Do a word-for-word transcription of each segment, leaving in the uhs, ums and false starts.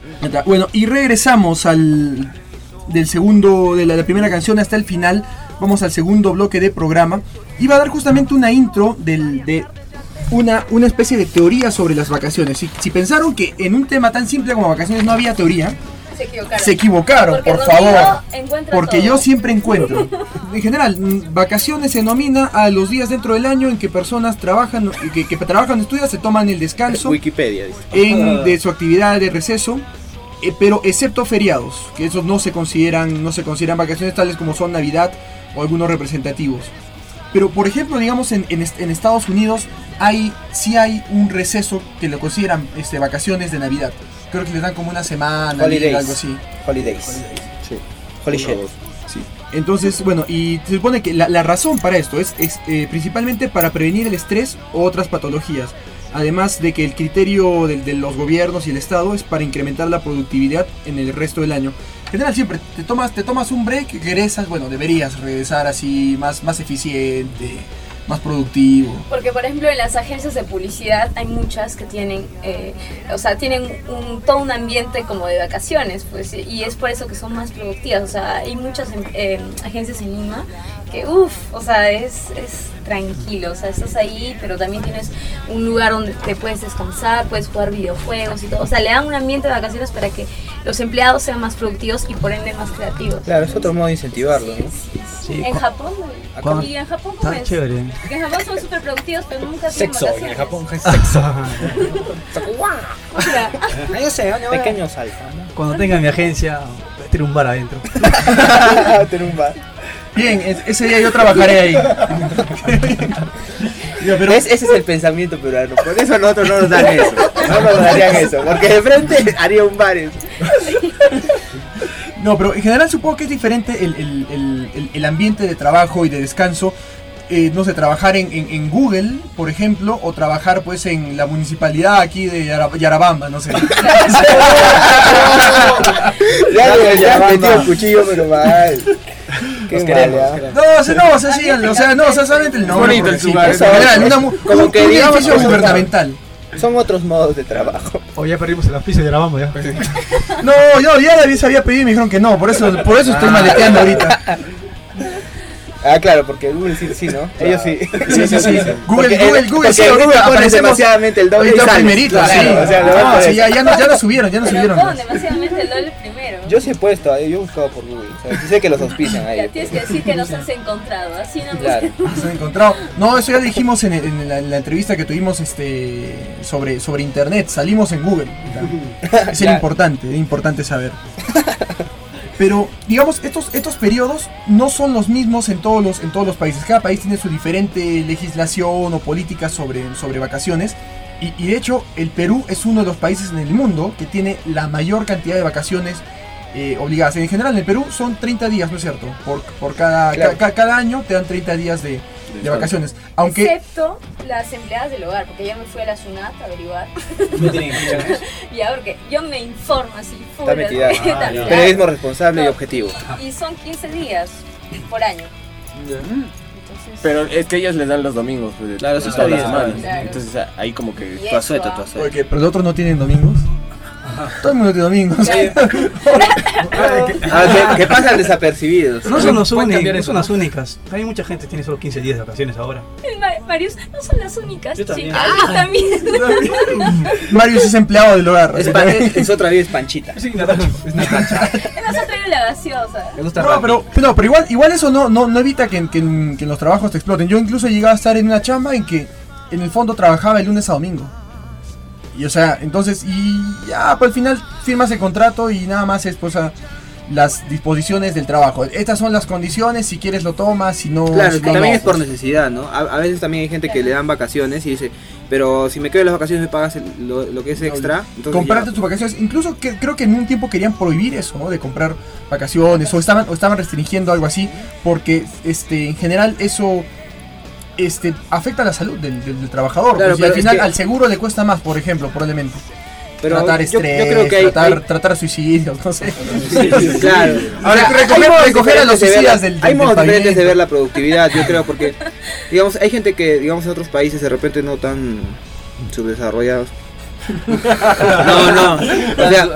Bueno, y regresamos al del segundo, de la, de la primera canción hasta el final. Vamos al segundo bloque de programa. Iba a dar justamente una intro del, de una, una especie de teoría sobre las vacaciones. Si, si pensaron que en un tema tan simple como vacaciones no había teoría, se equivocaron, se equivocaron porque por favor. Porque todo. yo siempre encuentro. En general, vacaciones se denomina a los días dentro del año en que personas trabajan, que, que trabajan, estudian, se toman el descanso. Wikipedia dice. En, de su actividad de receso. Eh, pero excepto feriados, que esos no se consideran, no se consideran vacaciones, tales como son Navidad o algunos representativos. Pero por ejemplo, digamos en, en, en Estados Unidos hay sí hay un receso que lo consideran este, vacaciones de Navidad. Creo que les dan como una semana, Holidays. algo así. Holidays. Sí. Holiday. Sí. Entonces, bueno, y se supone que la, la razón para esto es, es eh, principalmente para prevenir el estrés o otras patologías. Además de que el criterio de, de los gobiernos y el Estado es para incrementar la productividad en el resto del año. En general siempre te tomas, te tomas un break, regresas, bueno, deberías regresar así más, más eficiente, más productivo. Porque por ejemplo en las agencias de publicidad hay muchas que tienen, eh, o sea, tienen un, todo un ambiente como de vacaciones, pues, y es por eso que son más productivas. O sea, hay muchas eh, agencias en Lima que, uff, o sea, es, es tranquilo, o sea, estás ahí, pero también tienes un lugar donde te puedes descansar, puedes jugar videojuegos y todo. O sea, le dan un ambiente de vacaciones para que los empleados sean más productivos y por ende más creativos. Claro, es otro modo de incentivarlo, ¿no? Sí, En cu- Japón, cuando- y en Japón Está ¿cómo es? chévere. Porque en Japón son súper productivos, pero nunca tienen Sexo, en vacaciones. el Japón es sexo. O sea, Yo sé, pequeños alfa, ¿no? Cuando tenga mi agencia, voy a tener un bar adentro. Tener un bar. Bien, es- ese día yo trabajaré ahí. Ya, pero Es- ese es el pensamiento peruano, por eso nosotros no nos dan eso, no nos darían eso, porque de frente haría un bar eso. No, pero en general supongo que es diferente el, el, el, el- el ambiente de trabajo y de descanso. Eh, no sé, trabajar en, en, en Google, por ejemplo, o trabajar pues en la municipalidad aquí de Yara- Yarabamba, no sé. Ya le ya han metido el cuchillo, pero mal. Qué Los mal, queremos, ya. los queremos. No, o sea, no, o sea, sí, o sea, no, o sea, solamente el nombre. Bonito el porque sí, lugar, pues, ¿no? en general, una mu- Como un- que un digamos edificio que- gubernamental. Son otros modos de trabajo. O ya perdimos el auspicio de la vamos ya. No, yo ya la había- había pedido y me dijeron que no, por eso, por eso estoy maleteando ahorita. Ah, claro, porque Google sí, sí, ¿no? Ellos sí. Sí, sí, sí. Google, Porque- Google, Google, porque sí, en ahorita Google pones aparecemos demasiadamente el doble y ahorita sales. primerito, Claro, sí. o sea, lo vas No, por sí, eso. ya, ya, no, ya lo subieron, ya lo pero subieron. pon demasiadamente el doble primero. Yo sí he puesto, eh, yo he buscado por Google. O sea, sí sé que los auspician ahí. Ya tienes que decir que nos has encontrado, así no Claro. Se han encontrado. No, eso ya lo dijimos en, en la, en la entrevista que tuvimos este sobre, sobre internet. Salimos en Google. Es Claro. importante, es importante saber. Pero, digamos, estos, estos periodos no son los mismos en todos los, en todos los países. Cada país tiene su diferente legislación o política sobre, sobre vacaciones. Y, y de hecho, el Perú es uno de los países en el mundo que tiene la mayor cantidad de vacaciones eh, obligadas. En general, en el Perú son treinta días, ¿no es cierto? Por, por cada, Claro. ca- cada año te dan treinta días de, de vacaciones. Aunque Excepto las empleadas del hogar, porque ya me fui a la SUNAT a averiguar. No tienen vacaciones. Ya, porque yo me informo así, full. Está metida. así, Ah, tal, ya. tal. Periodismo responsable y No. objetivo. Y son quince días por año. Entonces, Pero es que ellos les dan los domingos. Pues, Claro, eso toda está la bien. semana. Claro. Entonces ah, ahí como que... Y Tu asueto, eso, tu ah. asueto. Porque, pero los otros no tienen domingos. Todo el mundo tiene domingos. Ah, que, que pasan desapercibidos. No son los Pueden únicos, cambiar no eso, son ¿no? las únicas. Hay mucha gente que tiene solo quince días de vacaciones ahora. el Ma- Marius, no son las únicas Yo también. chicas. Yo también. Marius es empleado del hogar. Es, así pa- que- es, es otra vez Panchita. Sí, Natacha. Es Natacha. Nos ha traído la gaseosa. Me gusta No, rápido. pero, pero, pero igual, igual eso no, no, no evita que, en- que en, que en los trabajos te exploten. Yo incluso llegué a estar en una chamba en que en el fondo trabajaba el lunes a domingo. Y o sea, entonces, y ya, pues al final firmas el contrato y nada más es pues a las disposiciones del trabajo. Estas son las condiciones, si quieres lo tomas, si no... Claro, si es que no, también no, es por pues. necesidad, ¿no? A, a veces también hay gente que le dan vacaciones y dice, pero si me quedo en las vacaciones me pagas el- lo, lo que es extra. Entonces Comprarte ya- tus vacaciones, incluso que, creo que en un tiempo querían prohibir eso, ¿no? De comprar vacaciones, o estaban, o estaban restringiendo algo así, porque este, en general eso este, afecta a la salud del, del- del trabajador. Claro, Pues, y pero al es final que- al seguro le cuesta más, por ejemplo, probablemente. pero tratar yo, estrés, yo creo que hay, tratar, hay- tratar suicidios, no sé. claro. Ahora, O sea, recoger- hay modos recoger a los diferentes de ver la- suicidas del- del- Hay modos del diferentes de pavimento. ver la productividad, yo creo, porque digamos hay gente que digamos en otros países de repente no tan subdesarrollados. No, no. O sea,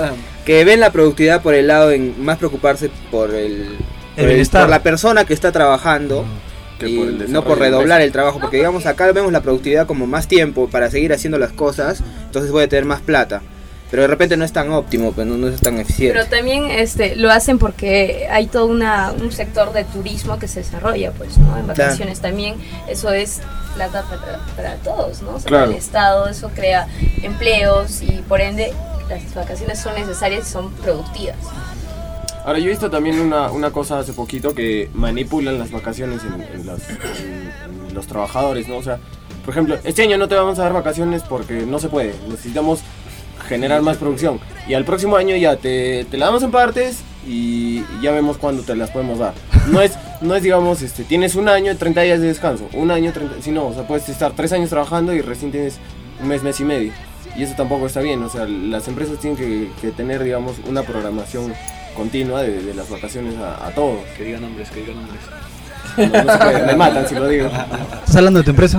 que ven la productividad por el lado en más preocuparse por el, por, el, bienestar. por la persona que está trabajando. Que Y por el no desarrollo por de la redoblar empresa. el trabajo, porque digamos acá vemos la productividad como más tiempo para seguir haciendo las cosas, entonces voy a tener más plata, pero de repente no es tan óptimo, pues no, no es tan eficiente. Pero también este lo hacen porque hay todo una, un sector de turismo que se desarrolla, pues, ¿no? En vacaciones también eso es plata para, para todos, ¿no? O sea, Claro. para el Estado, eso crea empleos y por ende las vacaciones son necesarias y son productivas. Ahora, yo he visto también una, una cosa hace poquito que manipulan las vacaciones en, en las- en- en los trabajadores, ¿no? O sea, por ejemplo, este año no te vamos a dar vacaciones porque no se puede, necesitamos generar más producción. Y al próximo año ya te, te la damos en partes y ya vemos cuándo te las podemos dar. No es, no es digamos, este, tienes un año, treinta días de descanso, un año, treinta, si no, o sea, puedes estar tres años trabajando y recién tienes un mes, mes y medio. Y eso tampoco está bien, o sea, las empresas tienen que, que tener, digamos, una programación continua de, de las vacaciones a, a todos. Que digan nombres, que digan nombres. No, no se puede, me matan si lo digo. ¿Estás hablando de tu empresa?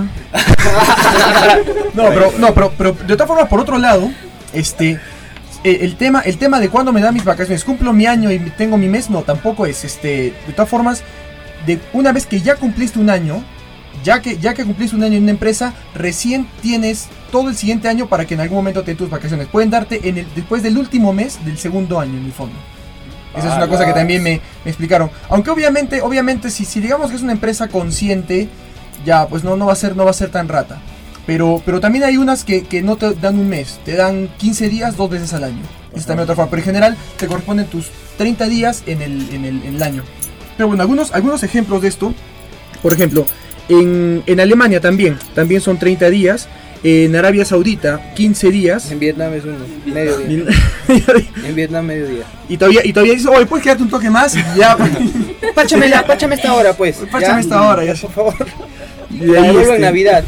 No, pero, no, pero, pero de todas formas, por otro lado, este, eh, el tema, el tema de cuándo me dan mis vacaciones, cumplo mi año y tengo mi mes, no, tampoco es, este, de todas formas, de una vez que ya cumpliste un año, ya que, ya que cumpliste un año en una empresa, recién tienes todo el siguiente año para que en algún momento te den tus vacaciones. Pueden darte en el, después del último mes del segundo año en el fondo. Esa es una cosa que también me, me explicaron. Aunque obviamente, obviamente, si, si digamos que es una empresa consciente, ya pues no, no va a ser, no va a ser tan rata. Pero, pero también hay unas que, que no te dan un mes, te dan quince días dos veces al año. Esa es también otra forma. Pero en general te corresponden tus treinta días en el, en el, en el año. Pero bueno, algunos, algunos ejemplos de esto. Por ejemplo, en, en Alemania también, también son treinta días. En Arabia Saudita, quince días. En Vietnam es uno, medio día. En Vietnam medio día. Y todavía, y todavía dices, oye, puedes quedarte un toque más y ya. Páchame, la, páchame esta hora pues. Páchame ¿ya? esta hora, ya. Por favor. Y de La ahí, devuelvo este, en Navidad.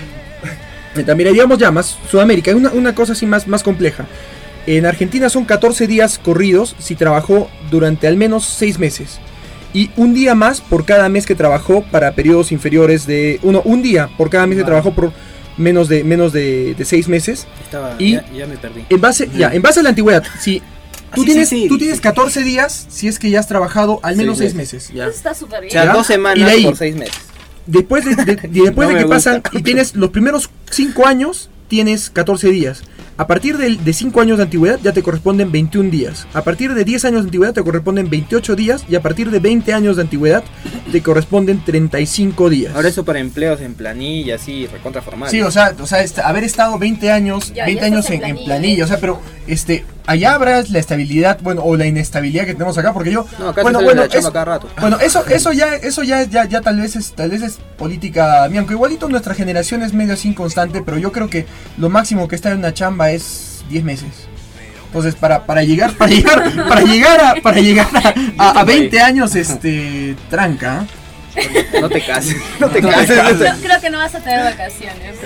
También digamos ya más Sudamérica, hay una, una cosa así más, más compleja. En Argentina son catorce días corridos si trabajó durante al menos seis meses. Y un día más por cada mes que trabajó para periodos inferiores de... Uno, un día por cada mes que trabajó por menos de menos de, de seis meses. Estaba, Y- ya, ya me perdí. En base, ya, en base a la antigüedad, si tú, sí, tienes, sí, sí. tú tienes catorce días si es que ya has trabajado al menos Seis seis meses. Ya. Eso está súper O bien. sea, ¿Ya? dos Y de semanas ahí- por seis meses. Después de, de- de- después No de me que gusta. pasan y tienes los primeros cinco años, tienes catorce días. A partir del- de cinco años de antigüedad ya te corresponden veintiún días. A partir de diez años de antigüedad te corresponden veintiocho días. Y a partir de veinte años de antigüedad te corresponden treinta y cinco días. Ahora eso para empleos en planilla, así, recontra formal. Sí, o sea, o sea este, haber estado veinte años, Ya, veinte ya años estás en, en en planilla. planilla, o sea, pero este, allá habrá la estabilidad, bueno, o la inestabilidad que tenemos acá, porque yo, No, acá bueno, se bueno, la chamba es- cada rato. bueno, eso, eso ya, eso ya, ya, ya tal vez es, tal vez es política mía, aunque igualito nuestra generación es medio así inconstante, pero yo creo que lo máximo que está en una chamba es diez meses. Entonces, para, para llegar, para llegar, para llegar a, para llegar a, a, a veinte años, este, tranca. No te cases, no te No te cases. cases. Creo, creo que no vas a tener vacaciones.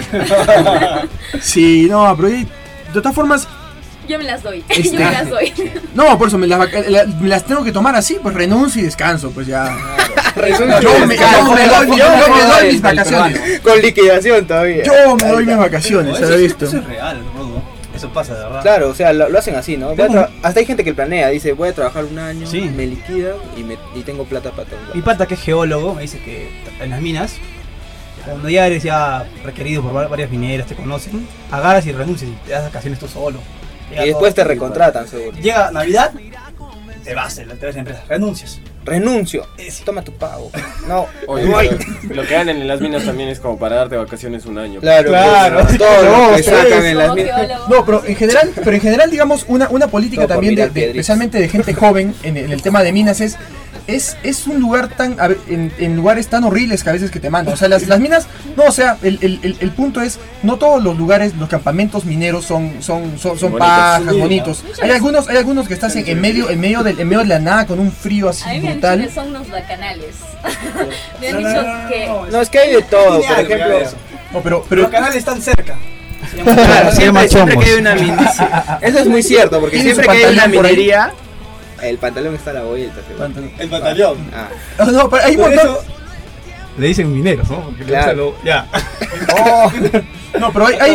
Sí, no, pero y- de todas formas, Yo me las doy. Este- Yo me las doy. no, por eso me las, vaca- la- me las tengo que tomar así, pues renuncio y descanso, pues ya. Resulta Yo que me, descanso. yo me doy, yo me doy mis vacaciones. Con liquidación todavía. Yo me doy mis vacaciones, eso, ¿sabes es- esto? eso es real, Rodo. Eso pasa, de verdad. Claro, o sea, lo, lo hacen así, ¿no? Voy a Tengo tra- Hasta hay gente que planea, dice, voy a trabajar un año, Sí. me liquidan y, me, y tengo plata para todo. Mi pata que es geólogo me dice que en las minas, cuando ya eres ya requerido por va- varias mineras, te conocen, agarras y renuncias y te das vacaciones tú solo. Llega Y después te todo- recontratan, seguro. Llega Navidad, te vas, te vas a la empresa, renuncias. Renuncio. Toma tu pago. No, Oye, no hay. pero lo que dan en las minas también es como para darte vacaciones un año. Claro, Claro. pues, todo lo No, que sacan en las Como minas. geólogo. No, pero en general, pero en general digamos una, una política Todo por también de, mirar de- piedritas. especialmente de gente joven en, en el tema de minas es es, es un lugar tan a ver, en, en lugares tan horribles que a veces que te mandan. O sea, las, las minas, no, o sea, el, el, el, el punto es no todos los lugares, los campamentos mineros son son son, son Bonitos. pajas, Sí, bonitos. Hay algunos hay algunos que estás en, en medio en medio del en medio de la nada con un frío así A mí me han dicho que brutal. son unos bacanales. Me han No, no, dicho no, no, que... no, No, es que hay de todo, Tiene por algo, ejemplo. ya, eso. No, pero Pero pero los canales están cerca. Claro, Se llama siempre, siempre chomos. que hay una minería. Eso es muy cierto, porque Tiene siempre su que hay una pantalón por ahí. minería, el pantalón está a la vuelta. seguro. El batallón. Ah, no, no, pero hay un Por montón. eso le dicen mineros, ¿no? Porque le Claro. gusta lo- Ya. Oh, No, pero hay, hay,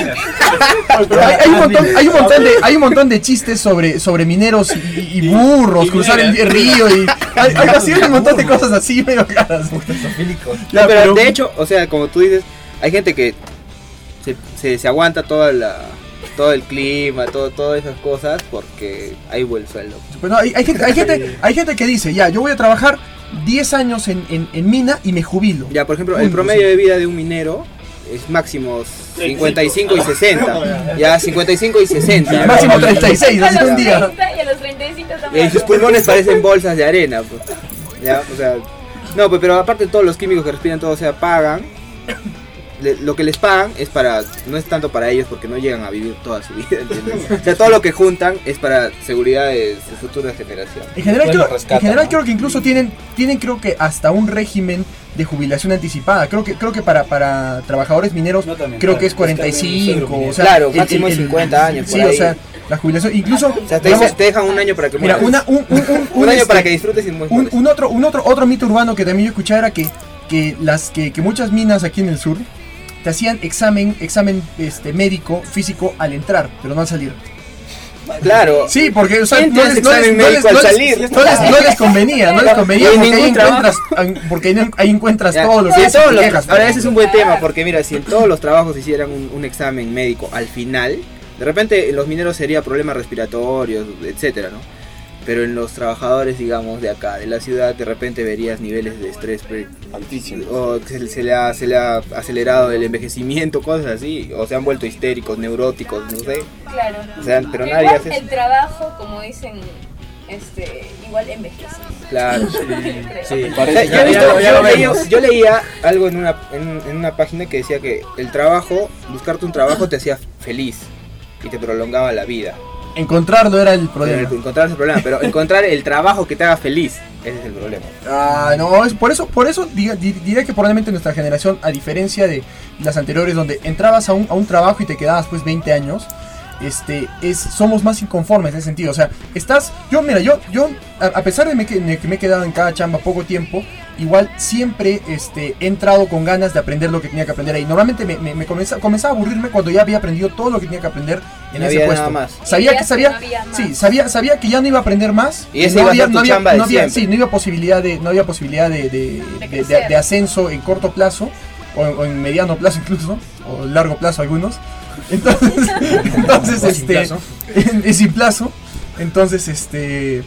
pero hay, hay un montón, hay un montón de, hay un montón de chistes sobre, sobre mineros y, y burros, y cruzar el mineras. río y hay, hay así un montón de cosas así medio claras. Ya, No, pero, pero- de hecho, o sea, como tú dices, hay gente que se, se, se aguanta toda la, todo el clima, todo, todas esas cosas porque hay buen sueldo. Pues no, hay, hay gente, hay, gente, hay gente que dice, ya, yo voy a trabajar diez años en, en, en mina y me jubilo. Ya, por ejemplo, el Punto, promedio sí. de vida de un minero es máximo cincuenta y cinco y sesenta. Ya, cincuenta y cinco y sesenta. Máximo treinta y seis, A así los un día. treinta y a los treinta y cinco estamos Y sus hablando. pulmones parecen bolsas de arena. Pues. Ya, o sea, no, pues, pero aparte todos los químicos que respiran, todo, o sea, pagan. Le- lo que les pagan es para, no es tanto para ellos porque no llegan a vivir toda su vida, ¿entiendes? O sea, todo lo que juntan es para seguridad de su futura generación. En general, Después creo, lo rescatan, en general ¿no? creo que incluso tienen, tienen creo que hasta un régimen de jubilación anticipada. Creo que, creo que para, para trabajadores mineros No, también, creo claro, que es cuarenta y cinco. O sea, Claro, máximo cincuenta años, Sí, por o ahí. sea, la jubilación, incluso, O sea, te, digamos, dice- te dejan un año para que mira, mueras. una, un, un, un, un año este, para que disfrutes y mueras. un, un otro, un otro, otro mito urbano que también yo escuchaba era que, que las que, que muchas minas aquí en el sur te hacían examen, examen este, médico, físico al entrar, pero no al salir. Claro. Sí, porque o sea, ¿Quién te no hace les, no les- examen no les- médico al no les- salir? no les- no les convenía, no les convenía Y en porque ahí ningún trabajo. encuentras, porque ahí, ahí encuentras Ya, todos los si en días todos y los- quejas. ahora ese es un buen tema porque mira, si en todos los trabajos hicieran un, un examen médico al final, de repente en los mineros sería problemas respiratorios, etcétera, ¿no? Pero en los trabajadores, digamos, de acá, de la ciudad, de repente verías niveles de estrés pre- Altísimo. o que se, se le ha, se le ha acelerado el envejecimiento, cosas así, o se han vuelto histéricos, neuróticos, no sé. Claro. O sea, pero Igual nadie hace eso. el trabajo, como dicen, este, igual envejece. Claro. Sí, O sea, Parece yo, he visto- ya lo- ya yo lo leí- vemos. yo leía algo en una, en, en una página que decía que el trabajo, buscarte un trabajo te hacía feliz y te prolongaba la vida. Encontrarlo era el problema. Pero encontrar ese problema, pero encontrar el trabajo que te haga feliz, ese es el problema. Ah, no, es por eso, por eso diga- di- diría que probablemente nuestra generación, a diferencia de las anteriores, donde entrabas a un, a un trabajo y te quedabas pues veinte años, este, es, somos más inconformes en ese sentido. O sea, estás, yo mira, yo, yo a, a pesar de me que, de que me he quedado en cada chamba poco tiempo, igual siempre este, he entrado con ganas de aprender lo que tenía que aprender ahí. Normalmente me, me, me comenzaba, comenzaba a aburrirme cuando ya había aprendido todo lo que tenía que aprender en No ese había puesto. nada más. Sabía Veías que que sabía, no había más. sí, sabía, sabía que ya no iba a aprender más. Y esa no iba a había, ser tu no había, chamba de no había- siempre. sí, no había posibilidad de, no había posibilidad de, de, de- de- crecer. de ascenso en corto plazo o, o en mediano plazo incluso o en largo plazo algunos. Entonces, entonces O sin este, plazo. en- sin plazo. Entonces, este,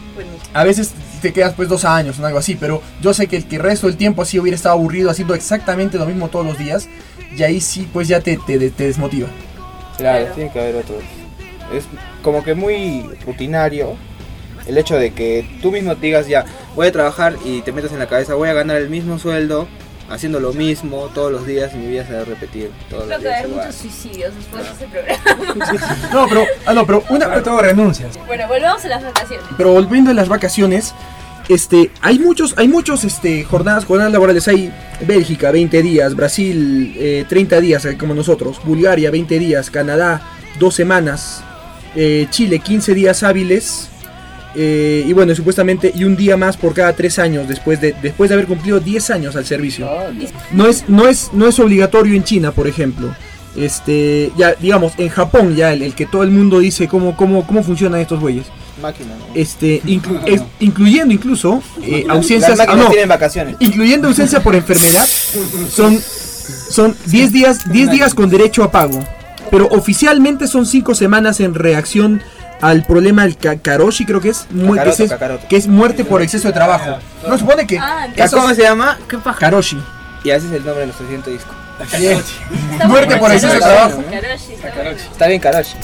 a veces te quedas pues dos años o algo así, pero yo sé que el que el resto del tiempo así hubiera estado aburrido haciendo exactamente lo mismo todos los días, y ahí sí pues ya te, te, te desmotiva. Claro, Claro. tiene que haber otro. Es como que muy rutinario el hecho de que tú mismo te digas ya, voy a trabajar y te metas en la cabeza, voy a ganar el mismo sueldo, haciendo lo mismo todos los días y mi vida se va a repetir todos Creo los que va a días haber igual. muchos suicidios después de este programa. No, pero, ah, no, pero una, Sobre todo renuncias. Bueno, volvamos a las vacaciones. Pero volviendo a las vacaciones, este, hay muchos, hay muchos, este, jornadas, jornadas laborales. Hay Bélgica, veinte días, Brasil, eh, treinta días, eh, como nosotros, Bulgaria, veinte días, Canadá, dos semanas, eh, Chile, quince días hábiles, eh, y bueno, supuestamente, y un día más por cada tres años, después de, después de haber cumplido diez años al servicio. No es, no es, no es obligatorio en China, por ejemplo. Este, ya, digamos, en Japón, ya el, el que todo el mundo dice cómo, cómo, cómo funcionan estos güeyes. Máquina, ¿no? Este, inclu- es- incluyendo incluso eh, Las ausencias, ah, máquinas no, tienen vacaciones. incluyendo ausencia por enfermedad, son, son diez días, diez días con derecho a pago. Pero oficialmente son cinco semanas en reacción al problema del ka- karoshi, creo que es, mu- que Kakaroto, es, kakaroto. que es muerte por exceso de trabajo. No, supone que Ah, eso ¿Cómo es se llama? ¿Qué paja? karoshi. Y ese es el nombre de nuestro siguiente disco. Bien. Está Muerte muy por bueno. exceso de Karoshi, trabajo. Karoshi, está bueno. Está bien, Karoshi.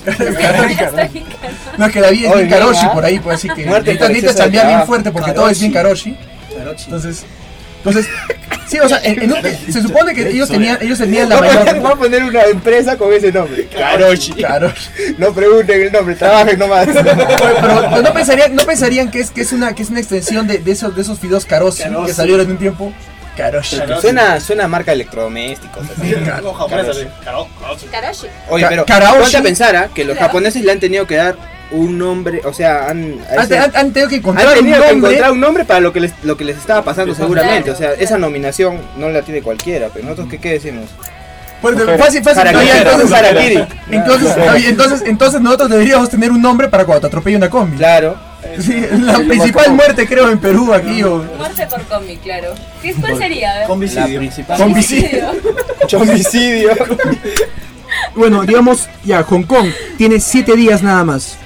Está bien, Karoshi. No, es que la vida es Oye, bien karoshi bien, ¿ah? por ahí, pues así que Muerte necesitas por necesitas exceso de cambiar bien trabajo. fuerte porque todo es bien karoshi. Entonces, entonces, sí, o sea, en- en un- se supone que ellos tenían, ellos tenían la Voy a poner- mayor. voy a poner una empresa con ese nombre. Karoshi. Karoshi. No pregunten el nombre, trabajen nomás. Pero, pero no pensarían, no pensarían que es que es una que es una extensión de, de esos de esos fideos karoshi que salieron en un tiempo. Karoshi. Suena, suena a marca de electrodomésticos. así. Karoshi. Oye, Ka- pero Karaoshi. ponte a pensar ¿ah? que los Claro. japoneses le han tenido que dar un nombre, o sea, han, a Han, ese- han- han tenido que han encontrar un tenido que nombre. encontrar un nombre para lo que les, lo que les estaba pasando seguramente. Claro, O sea, claro. esa nominación no la tiene cualquiera, pero nosotros qué, qué decimos. Pues, Mujer. fácil, fácil. Harakiri, Oye, entonces, harakiri. entonces, oye, entonces, entonces nosotros deberíamos tener un nombre para cuando te atropelle una combi. Claro. Sí, la Sí, lo principal más muerte creo en Perú aquí o Muerte por cómic, claro. ¿Qué, ¿Cuál sería? A ver. La Homicidio. principal. Homicidio. Homicidio. Bueno, digamos, ya, Hong Kong tiene siete días nada más.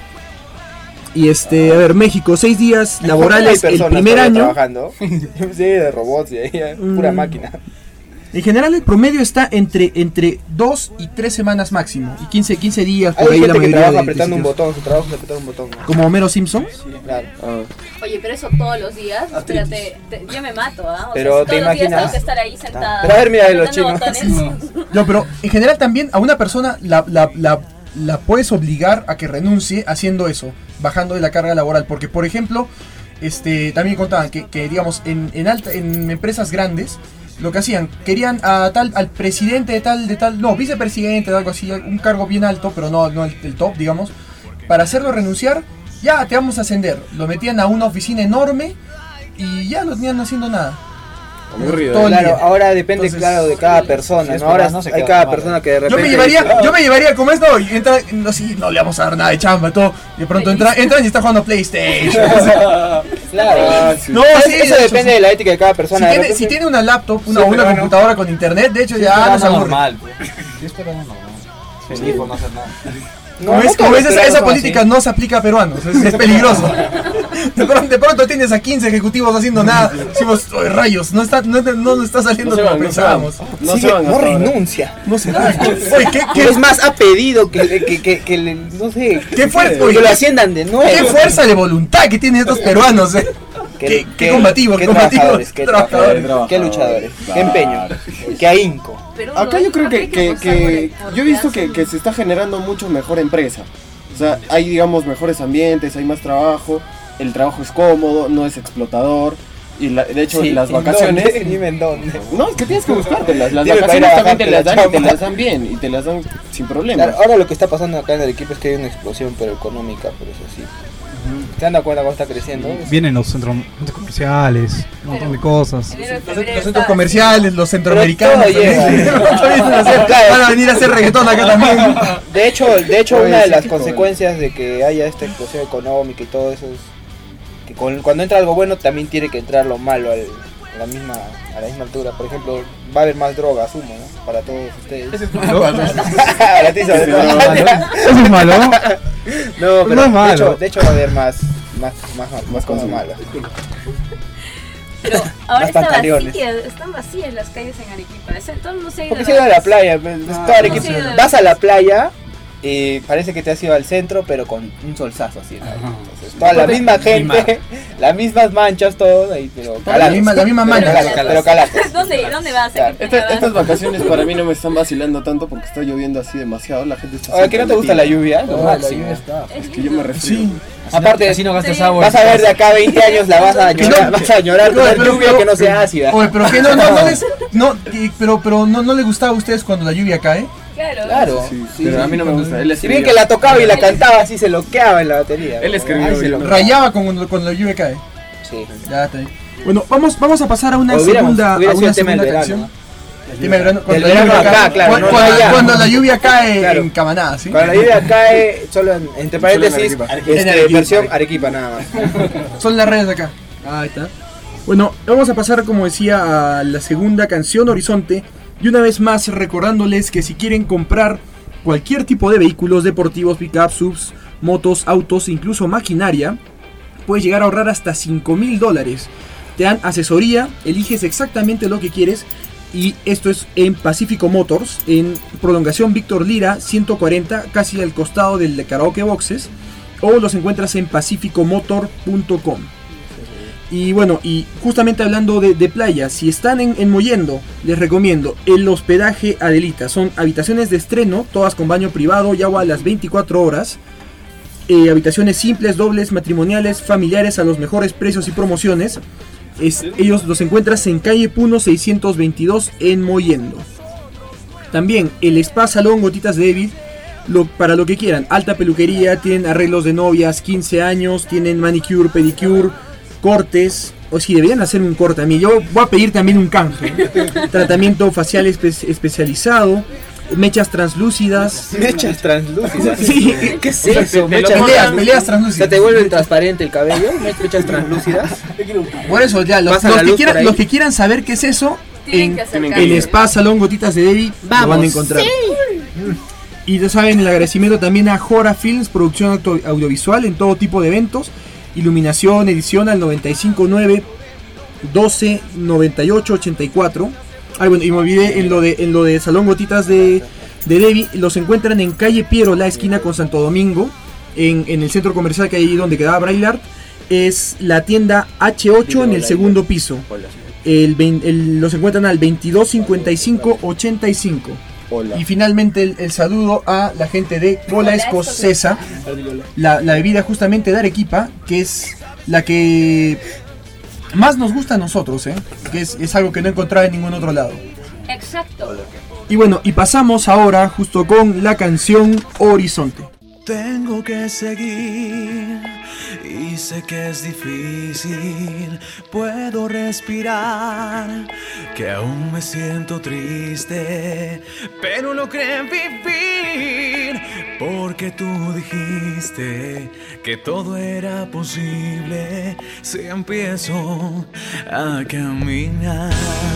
Y este, a ver, México, seis días laborales el primer año. Trabajando. Sí, de robots y ahí, pura Mm. máquina. En general el promedio está entre, entre dos y tres semanas máximo. Y quince, quince días por Hay ahí la gente que mayoría trabaja de- de apretando un sitios. botón, su trabajo es apretar un botón. ¿no? Como Homero Simpson. Claro. Ah. Oye, pero eso todos los días, espérate, te- yo me mato, ¿ah? O Pero sea, te todos los días imaginas- tengo que estar ahí sentada. Pero a ver, mira, los apretando chinos. botones. No, pero en general también a una persona la, la, la, la puedes obligar a que renuncie haciendo eso, bajando de la carga laboral. Porque, por ejemplo, este también contaban que, que digamos, en, en, alta, en empresas grandes, lo que hacían, querían a tal, al presidente de tal, de tal, no, vicepresidente de algo así, un cargo bien alto, pero no, no el, el top, digamos, para hacerlo renunciar, ya te vamos a ascender. Lo metían a una oficina enorme y ya no tenían haciendo nada. Aburrido. Todo el Claro, día. ahora depende, Entonces, claro, de cada persona, si es ¿no? Ahora peruano, se hay queda cada mal. persona que de Yo repente... me llevaría, yo me llevaría como esto y entra, no, sí, no le vamos a dar nada de chamba, todo. Y de pronto entra, entran y está jugando PlayStation. Claro. Ah, sí. No, Eso, sí, eso de hecho, depende de la ética de cada Si persona. de tiene, repente- si tiene una laptop, una, Sí, una pero no. computadora con internet, de hecho Sí, ya pero no se aburre. normal, pues. Sí, es peruano normal. Feliz por no hacer nada. No, Como no ves, como todos ves, los esa, esa peruanos son política así. no se aplica a peruanos, es, es peligroso. De pronto, de pronto tienes a quince ejecutivos haciendo nada. Decimos, "Oye, rayos, no está, no, no nos está saliendo No se como van, no se van. pensábamos. No Sigue, se van no hasta ahora. renuncia. No sé, oye, ¿qué, Que qué, es más, ha pedido que, que, que, que le- no sé, qué fuerza, que oye, lo qué- asciendan de nuevo. qué fuerza de voluntad que tienen estos peruanos, eh. Qué, qué combativos, qué combativos, trabajadores, qué trabajadores. trabajadores, qué luchadores, qué empeño, qué ahínco. Pero Acá no, yo creo no que, aplica que, por que árboles, porque yo he visto que, hacen- que se está generando mucho mejor empresa. O sea, hay digamos mejores ambientes, hay más trabajo, el trabajo es cómodo, no es explotador. Y la- de hecho Sí, las ¿en vacaciones... dónde? Dime en dónde. No, es que tienes que buscártelas. Las Dime para ir a vacaciones también te las bajarte dan la y te chamba. las dan bien y te las dan sin problema. Claro, ahora lo que está pasando acá en el equipo es que hay una explosión pero económica, por eso sí. ¿Te dan cuenta cómo está creciendo? Vienen los centros centros comerciales, un montón de cosas. Enero, Los, febrero los centros está- comerciales, los centroamericanos Pero todo también. llega. Van a hacer- Claro. van a venir a hacer reggaetón acá también. De hecho, de hecho Oye, una de sí, las qué consecuencias de que haya esta explosión económica y todo eso es que con- cuando entra algo bueno también tiene que entrar lo malo al- a la misma a la misma altura. Por ejemplo, va a haber más droga, asumo, ¿no? Para todos ustedes. Para ti sobre todo. Eso es malo. No, pero No es malo. De, hecho, de hecho va a haber más más más más, más cosas malas. Pero ahora Más está pantalones. vacía, están vacías las calles en Arequipa. Ese- todo el mundo se ha ido Porque de se iba a la vacaciones. playa, pues, Ah, todo Arequipa. sí, de Vas a la playa y parece que te has ido al centro, pero con un solzazo así. ¿no? Entonces, toda la misma gente, las mismas manchas, todo ahí, pero La calados. misma, la misma Pero mancha. calados, pero calados. ¿Dónde, ¿Dónde vas? ¿A Claro. qué Esta- playa estas vas? vacaciones para mí no me están vacilando tanto porque está lloviendo así demasiado. La gente está Oye, ¿que no te gusta la lluvia? Lo No, la máximo. lluvia está. Es que yo me resfrío. Sí. Aparte, Así no gastas Sí. agua. vas a ver de acá a veinte años la vas a Que llorar, no- vas a llorar Oye, con pero- lluvia pero- que no sea ácida. Oye, pero que no, no, no les, no, que- pero, pero no, no le gustaba a ustedes cuando la lluvia cae. Claro. Claro. Sí, Sí, pero a mí no me cuando- gusta. Él Si bien escribió. que la tocaba y la cantaba así, se loqueaba en la batería. Él escribió Ay, se bien, lo- ¿no? Rayaba con- cuando, cuando la lluvia cae. Sí. Ya está bien. Bueno, vamos, vamos a pasar a una Hubiéramos- segunda, hubiera a sido una el tema del segunda verano, canción. ¿no? El tema del verano, cuando Del la lluvia verano cae, acá, claro, cuando, no cuando- allá. cuando la lluvia cae Claro. en Camaná, ¿sí? Cuando la lluvia cae, solo en, entre paréntesis, Arequipa. este, En Arequipa. versión Arequipa nada más. Son las redes de acá. Ahí está. Bueno, vamos a pasar, como decía, a la segunda canción, Horizonte. Y una vez más recordándoles que si quieren comprar cualquier tipo de vehículos deportivos, pickups, subs, motos, autos, incluso maquinaria, puedes llegar a ahorrar hasta cinco mil dólares. Te dan asesoría, eliges exactamente lo que quieres. Y esto es en Pacífico Motors, en prolongación Víctor Lira ciento cuarenta, casi al costado del de Karaoke Boxes. O los encuentras en pacifico motor punto com. Y bueno, y justamente hablando de, de playa, si están en, en Mollendo, les recomiendo el hospedaje Adelita. Son habitaciones de estreno, todas con baño privado y agua a las veinticuatro horas. Eh, habitaciones simples, dobles, matrimoniales, familiares a los mejores precios y promociones. Es, ellos los encuentras en calle Puno seiscientos veintidós en Mollendo. También el Spa Salón Gotitas de David, lo, para lo que quieran. Alta peluquería, tienen arreglos de novias, quince años, tienen manicure, pedicure, cortes. O si deberían hacer un corte a mí, yo voy a pedir también un canje. Tratamiento facial espe- especializado. mechas translúcidas. Mechas translúcidas. Sí. ¿Qué es eso? Te- te lo Mechas Peleas, cortan. translúcidas. peleas O sea, translúcidas. te vuelven transparente el cabello, mechas translúcidas. Por eso, ya, los, Pasa los la que luz quieran, por ahí. los que quieran saber qué es eso, Tienen en que tienen acercarse. que- el Spa Salón Gotitas de Debbie lo van a Vamos. encontrar. Y ya saben, el agradecimiento también a Jora Films, producción auto- audiovisual en todo tipo de eventos, iluminación, edición al noventa y cinco nueve doce noventa y ocho ochenta y cuatro. Ah, bueno, y me olvidé en lo de en lo de Salón Gotitas de, de Debbie, los encuentran en calle Piero, la esquina con Santo Domingo, en, en el centro comercial que hay ahí donde quedaba Braillard. Es la tienda hache ocho en el segundo piso. El, vein- el- los encuentran al veintidós cincuenta y cinco ochenta y cinco. Hola. Y finalmente el, el saludo a la gente de Cola Cola Escocesa, la, la bebida justamente de Arequipa, que es la que más nos gusta a nosotros, ¿eh? Que es, es algo que no encontraba en ningún otro lado. Exacto. Y bueno, y pasamos ahora justo con la canción Horizonte. Tengo que seguir y sé que es difícil, puedo respirar, que aún me siento triste, pero logré vivir, porque tú dijiste que todo era posible si empiezo a caminar.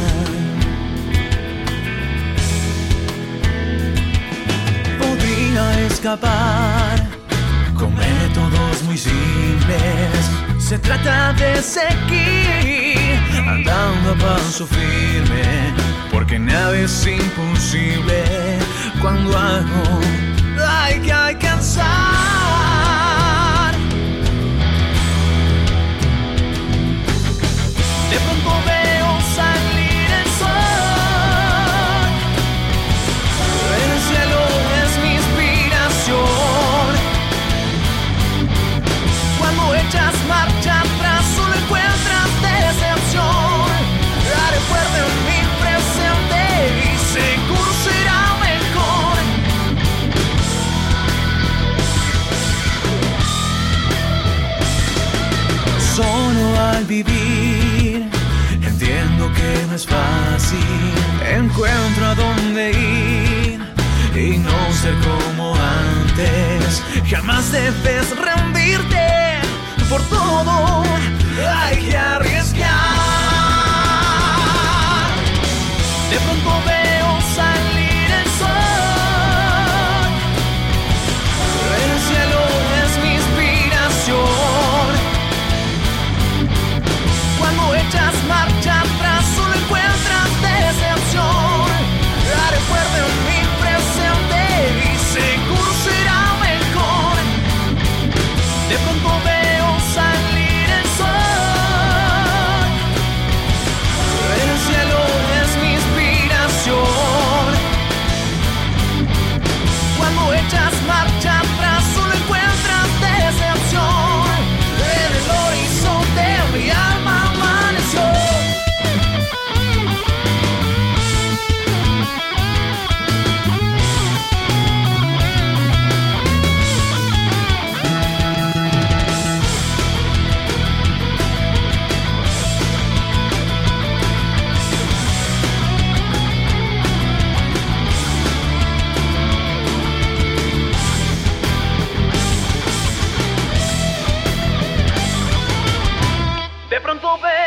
Podría escapar con métodos muy simples. Se trata de seguir andando a paso firme, porque nada es imposible cuando algo hay que alcanzar. De pronto veo salir el sol. El cielo es mi inspiración. Cuando echas marcha atrás solo encuentras decepción. Haré fuerte en mi presente y seguro será mejor. Solo al vivir entiendo que no es fácil. Encuentro a dónde ir y no ser como antes. Jamás debes rendirte, por todo hay que arriesgar. De pronto veo salir el sol. El cielo es mi inspiración. Cuando echas marcha atrás solo encuentras decepción. Haré fuerte en mi presente y seguro será mejor. De pronto veo salir el sol. El cielo es mi inspiración. Cuando echas marcha atrás solo encuentras decepción. En el horizonte mi alma amaneció. De pronto veo